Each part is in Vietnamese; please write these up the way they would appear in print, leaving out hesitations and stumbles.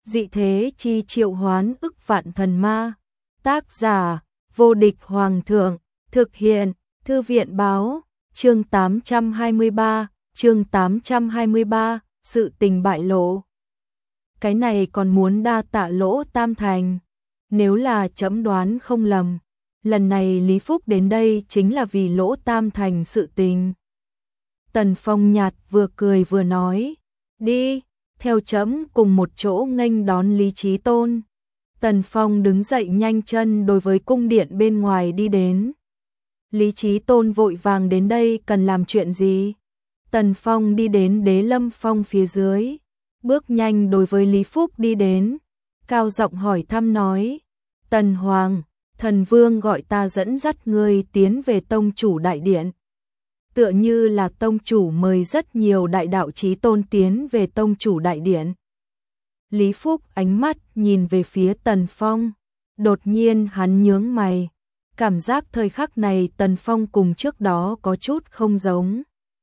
Dị thế chi triệu hoán ức vạn thần ma. Tác giả, vô địch hoàng thượng. Thực hiện, thư viện báo. Chương 823, sự tình bại lộ. Cái này còn muốn đa tạ Lỗ Tam Thành. Nếu là trẫm đoán không lầm, lần này Lý Phúc đến đây chính là vì Lỗ Tam Thành sự tình. Tần Phong nhạt vừa cười vừa nói, đi, theo trẫm cùng một chỗ nghênh đón Lý Chí Tôn. Tần Phong đứng dậy nhanh chân đối với cung điện bên ngoài đi đến. Lý Chí Tôn vội vàng đến đây cần làm chuyện gì? Tần Phong đi đến Đế Lâm Phong phía dưới, bước nhanh đối với Lý Phúc đi đến, cao giọng hỏi thăm nói, Tần Hoàng, thần vương gọi ta dẫn dắt ngươi tiến về tông chủ đại điện. Tựa như là tông chủ mời rất nhiều đại đạo chí tôn tiến về tông chủ đại điện. Lý Phúc ánh mắt nhìn về phía Tần Phong, đột nhiên hắn nhướng mày, cảm giác thời khắc này Tần Phong cùng trước đó có chút không giống.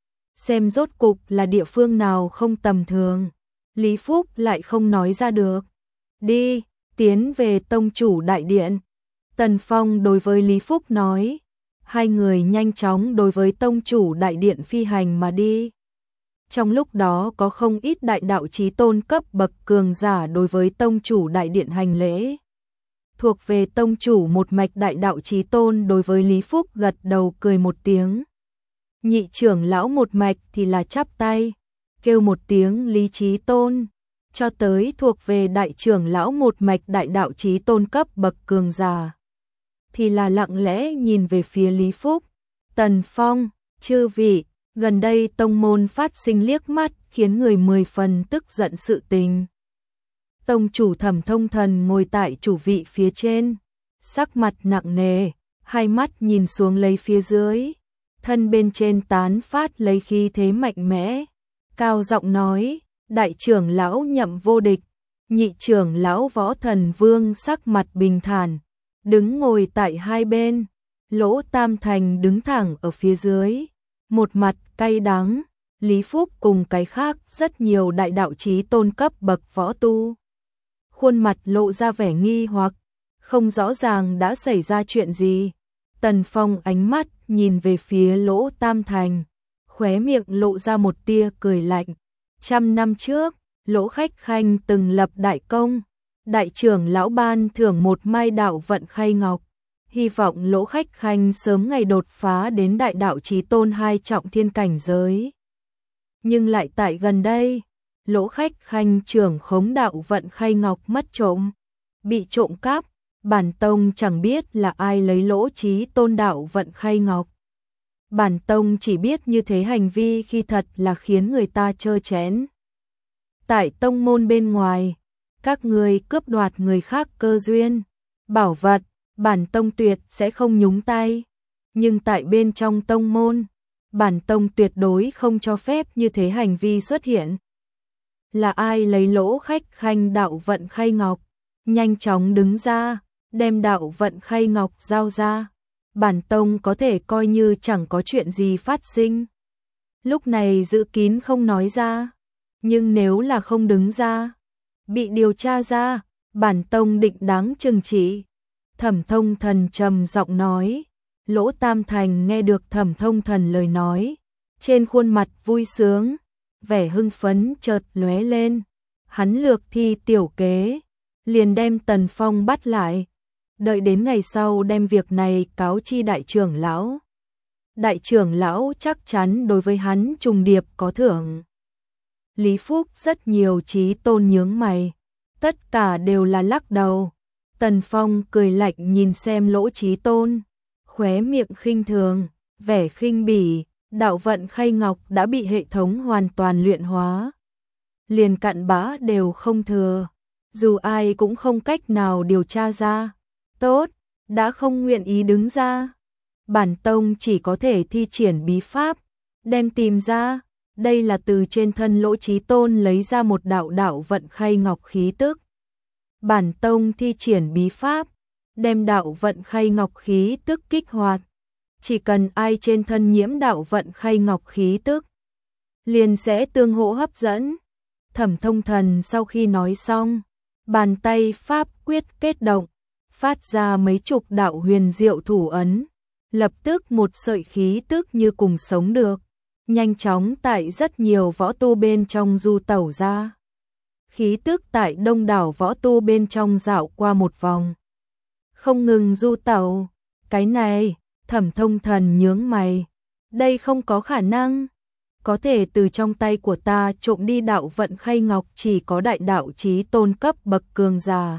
Xem rốt cục là địa phương nào không tầm thường, Lý Phúc lại không nói ra được. Đi, tiến về tông chủ đại điện. Tần Phong đối với Lý Phúc nói, hai người nhanh chóng đối với tông chủ đại điện phi hành mà đi. Trong lúc đó có không ít đại đạo chí tôn cấp bậc cường giả đối với tông chủ đại điện hành lễ. Thuộc về tông chủ một mạch đại đạo chí tôn đối với Lý Phúc gật đầu cười một tiếng. Nhị trưởng lão một mạch thì là chắp tay, kêu một tiếng Lý Chí Tôn, cho tới thuộc về đại trưởng lão một mạch đại đạo chí tôn cấp bậc cường giả thì là lặng lẽ nhìn về phía Lý Phúc. Tần Phong, chư vị, gần đây tông môn phát sinh liếc mắt khiến người 10 phần tức giận sự tình. Tông chủ Thẩm Thông Thần ngồi tại chủ vị phía trên, sắc mặt nặng nề, hai mắt nhìn xuống lấy phía dưới, thân bên trên tán phát lấy khí thế mạnh mẽ, cao giọng nói, đại trưởng lão Nhậm Vô Địch, nhị trưởng lão Võ Thần Vương sắc mặt bình thản, đứng ngồi tại hai bên, Lỗ Tam Thành đứng thẳng ở phía dưới, một mặt cay đắng. Lý Phúc cùng cái khác rất nhiều đại đạo chí tôn cấp bậc võ tu, khuôn mặt lộ ra vẻ nghi hoặc, không rõ ràng đã xảy ra chuyện gì. Tần Phong ánh mắt nhìn về phía Lỗ Tam Thành, khóe miệng lộ ra một tia cười lạnh. 100 năm trước, Lỗ Khách Khanh từng lập đại công, đại trưởng lão ban thưởng một mai đạo vận khay ngọc, hy vọng Lỗ Khách Khanh sớm ngày đột phá đến đại đạo chí tôn 2 trọng thiên cảnh giới. Nhưng lại tại gần đây, Lỗ Khách Khanh trưởng khống đạo vận khay ngọc mất trộm, bị trộm cắp, bản tông chẳng biết là ai lấy Lỗ Chí Tôn đạo vận khay ngọc. Bản tông chỉ biết như thế hành vi khi thật là khiến người ta trơ chẽn. Tại tông môn bên ngoài, các người cướp đoạt người khác cơ duyên, bảo vật, bản tông tuyệt sẽ không nhúng tay. Nhưng tại bên trong tông môn, bản tông tuyệt đối không cho phép như thế hành vi xuất hiện. Là ai lấy Lỗ Khách Khanh đạo vận khay ngọc? Nhanh chóng đứng ra, đem đạo vận khay ngọc giao ra. Bản tông có thể coi như chẳng có chuyện gì phát sinh. Lúc này giữ kín không nói ra, nhưng nếu là không đứng ra, bị điều tra ra, bản tông định đáng trừng trị. Thẩm Thông Thần trầm giọng nói. Lỗ Tam Thành nghe được Thẩm Thông Thần lời nói, trên khuôn mặt vui sướng, vẻ hưng phấn chợt lóe lên. Hắn lược thi tiểu kế, liền đem Tần Phong bắt lại, đợi đến ngày sau đem việc này cáo chi đại trưởng lão. Đại trưởng lão chắc chắn đối với hắn trùng điệp có thưởng. Lý Phúc rất nhiều chí tôn nhướng mày, tất cả đều là lắc đầu. Tần Phong cười lạnh nhìn xem Lỗ Chí Tôn, khóe miệng khinh thường, vẻ khinh bỉ, đạo vận khay ngọc đã bị hệ thống hoàn toàn luyện hóa, liền cặn bã đều không thừa, dù ai cũng không cách nào điều tra ra. Tốt, đã không nguyện ý đứng ra, bản tông chỉ có thể thi triển bí pháp, đem tìm ra. Đây là từ trên thân Lỗ Chí Tôn lấy ra một đạo vận khay ngọc khí tức. Bản tông thi triển bí pháp, đem đạo vận khay ngọc khí tức kích hoạt. Chỉ cần ai trên thân nhiễm đạo vận khay ngọc khí tức, liền sẽ tương hỗ hấp dẫn. Thẩm Thông Thần sau khi nói xong, Bàn tay pháp quyết kết động, phát ra mấy chục đạo huyền diệu thủ ấn, lập tức một sợi khí tức như cùng sống được, nhanh chóng tại rất nhiều võ tu bên trong du tẩu ra. Khí tức tại đông đảo võ tu bên trong dạo qua một vòng, không ngừng du tẩu. Cái này, Thẩm Thông Thần nhướng mày, đây không có khả năng. Có thể từ trong tay của ta trộm đi đạo vận khay ngọc chỉ có đại đạo chí tôn cấp bậc cường giả.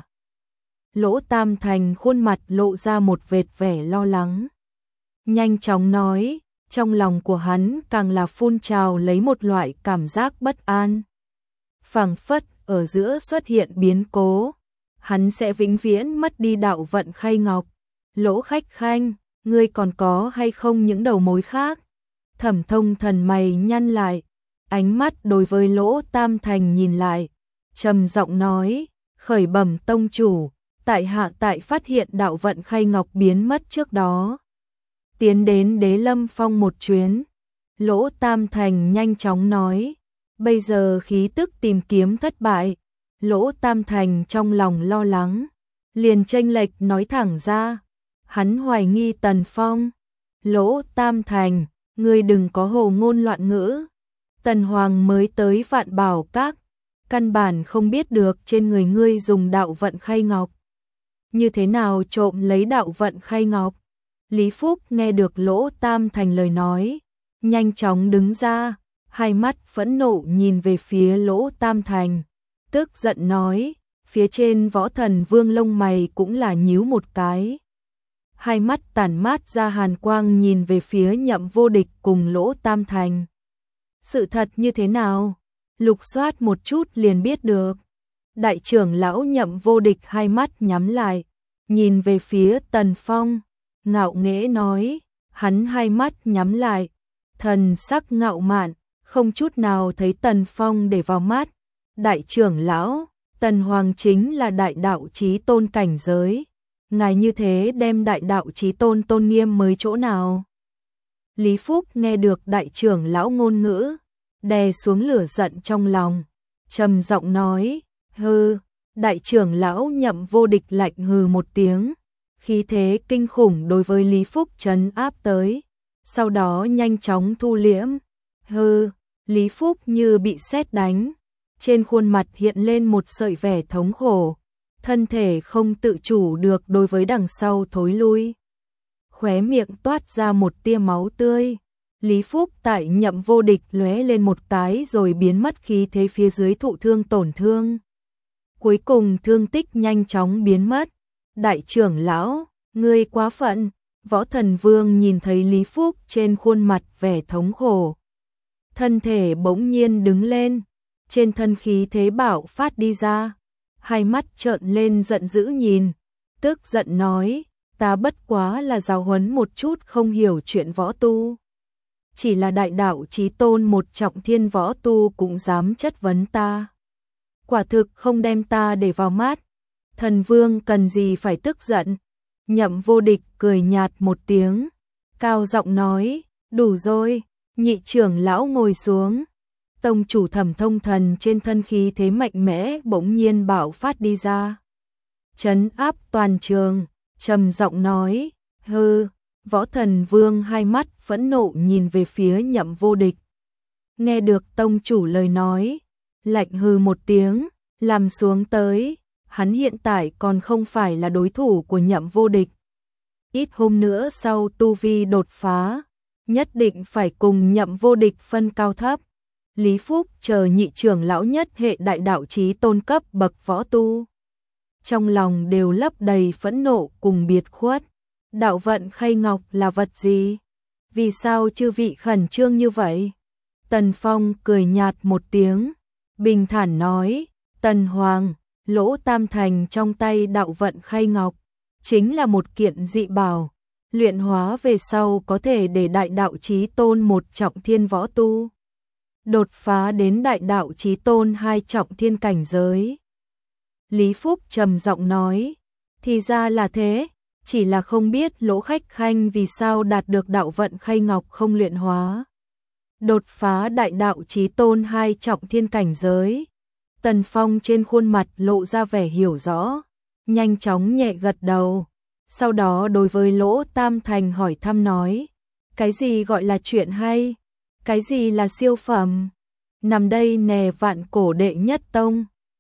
Lỗ Tam Thành khuôn mặt lộ ra một vệt vẻ lo lắng. Nhanh chóng nói, trong lòng của hắn càng là phun trào lấy một loại cảm giác bất an. Phảng phất ở giữa xuất hiện biến cố, hắn sẽ vĩnh viễn mất đi đạo vận khay ngọc. Lỗ Khách Khanh, ngươi còn có hay không những đầu mối khác? Thẩm Thông Thần mày nhăn lại, ánh mắt đối với Lỗ Tam Thành nhìn lại, trầm giọng nói, khởi bẩm tông chủ, tại hạ tại phát hiện đạo vận khay ngọc biến mất trước đó, tiến đến Đế Lâm Phong một chuyến. Lỗ Tam Thành nhanh chóng nói, bây giờ khí tức tìm kiếm thất bại. Lỗ Tam Thành trong lòng lo lắng, liền chênh lệch nói thẳng ra, hắn hoài nghi Tần Phong. Lỗ Tam Thành, ngươi đừng có hồ ngôn loạn ngữ. Tần Hoàng mới tới Vạn Bảo Các, căn bản không biết được trên người ngươi dùng đạo vận khay ngọc. Như thế nào trộm lấy đạo vận khay ngọc? Lý Phúc nghe được Lỗ Tam Thành lời nói, nhanh chóng đứng ra, hai mắt phẫn nộ nhìn về phía Lỗ Tam Thành, tức giận nói, phía trên Võ Thần Vương lông mày cũng là nhíu một cái. Hai mắt tản mát ra hàn quang nhìn về phía Nhậm Vô Địch cùng Lỗ Tam Thành. Sự thật như thế nào? Lục soát một chút liền biết được. Đại trưởng lão Nhậm Vô Địch hai mắt nhắm lại, nhìn về phía Tần Phong, ngạo nghễ nói, hắn hai mắt nhắm lại, thần sắc ngạo mạn, không chút nào thấy Tần Phong để vào mắt. Đại trưởng lão, Tần Hoàng chính là đại đạo chí tôn cảnh giới. Ngài như thế đem đại đạo chí tôn tôn nghiêm mới chỗ nào? Lý Phúc nghe được đại trưởng lão ngôn ngữ, đè xuống lửa giận trong lòng, trầm giọng nói, hừ. Đại trưởng lão Nhậm Vô Địch lạnh hừ một tiếng, khí thế kinh khủng đối với Lý Phúc trấn áp tới, sau đó nhanh chóng thu liễm. Hừ. Lý Phúc như bị sét đánh, trên khuôn mặt hiện lên một sợi vẻ thống khổ, thân thể không tự chủ được đối với đằng sau thối lui. Khóe miệng toát ra một tia máu tươi. Lý Phúc tại Nhậm Vô Địch lóe lên một cái rồi biến mất khí thế phía dưới thụ thương tổn thương. Cuối cùng thương tích nhanh chóng biến mất. Đại trưởng lão, ngươi quá phận. Võ Thần Vương nhìn thấy Lý Phúc trên khuôn mặt vẻ thống khổ, thân thể bỗng nhiên đứng lên, trên thân khí thế bạo phát đi ra, hai mắt trợn lên giận dữ nhìn, tức giận nói, ta bất quá là giáo huấn một chút không hiểu chuyện võ tu. Chỉ là đại đạo chí tôn một trọng thiên võ tu cũng dám chất vấn ta. Quả thực không đem ta để vào mắt. Thần Vương cần gì phải tức giận? Nhậm Vô Địch cười nhạt một tiếng, cao giọng nói, đủ rồi. Nhị trưởng lão ngồi xuống. Tông chủ Thẩm Thông Thần trên thân khí thế mạnh mẽ bỗng nhiên bạo phát đi ra, trấn áp toàn trường, trầm giọng nói, hừ. Võ Thần Vương hai mắt phẫn nộ nhìn về phía Nhậm Vô Địch. Nghe được tông chủ lời nói, lạnh hừ một tiếng, làm xuống tới, hắn hiện tại còn không phải là đối thủ của Nhậm Vô Địch. Ít hôm nữa sau tu vi đột phá, nhất định phải cùng Nhậm Vô Địch phân cao thấp. Lý Phúc chờ nhị trưởng lão nhất hệ đại đạo chí tôn cấp bậc võ tu, trong lòng đều lấp đầy phẫn nộ cùng biệt khuất. Đạo vận khay ngọc là vật gì? Vì sao chư vị khẩn trương như vậy? Tần Phong cười nhạt một tiếng, bình thản nói, Tần Hoàng, Lỗ Tam Thành trong tay đạo vận khay ngọc, chính là một kiện dị bảo, luyện hóa về sau có thể để đại đạo chí tôn một trọng thiên võ tu đột phá đến đại đạo chí tôn hai trọng thiên cảnh giới. Lý Phúc trầm giọng nói, thì ra là thế, chỉ là không biết Lỗ Khách Khanh vì sao đạt được đạo vận khay ngọc không luyện hóa, đột phá đại đạo chí tôn hai trọng thiên cảnh giới. Tần Phong trên khuôn mặt lộ ra vẻ hiểu rõ, nhanh chóng nhẹ gật đầu. Sau đó đối với Lỗ Tam Thành hỏi thăm nói, cái gì gọi là chuyện hay? Cái gì là siêu phẩm? Nằm đây nè, Vạn Cổ đệ nhất tông.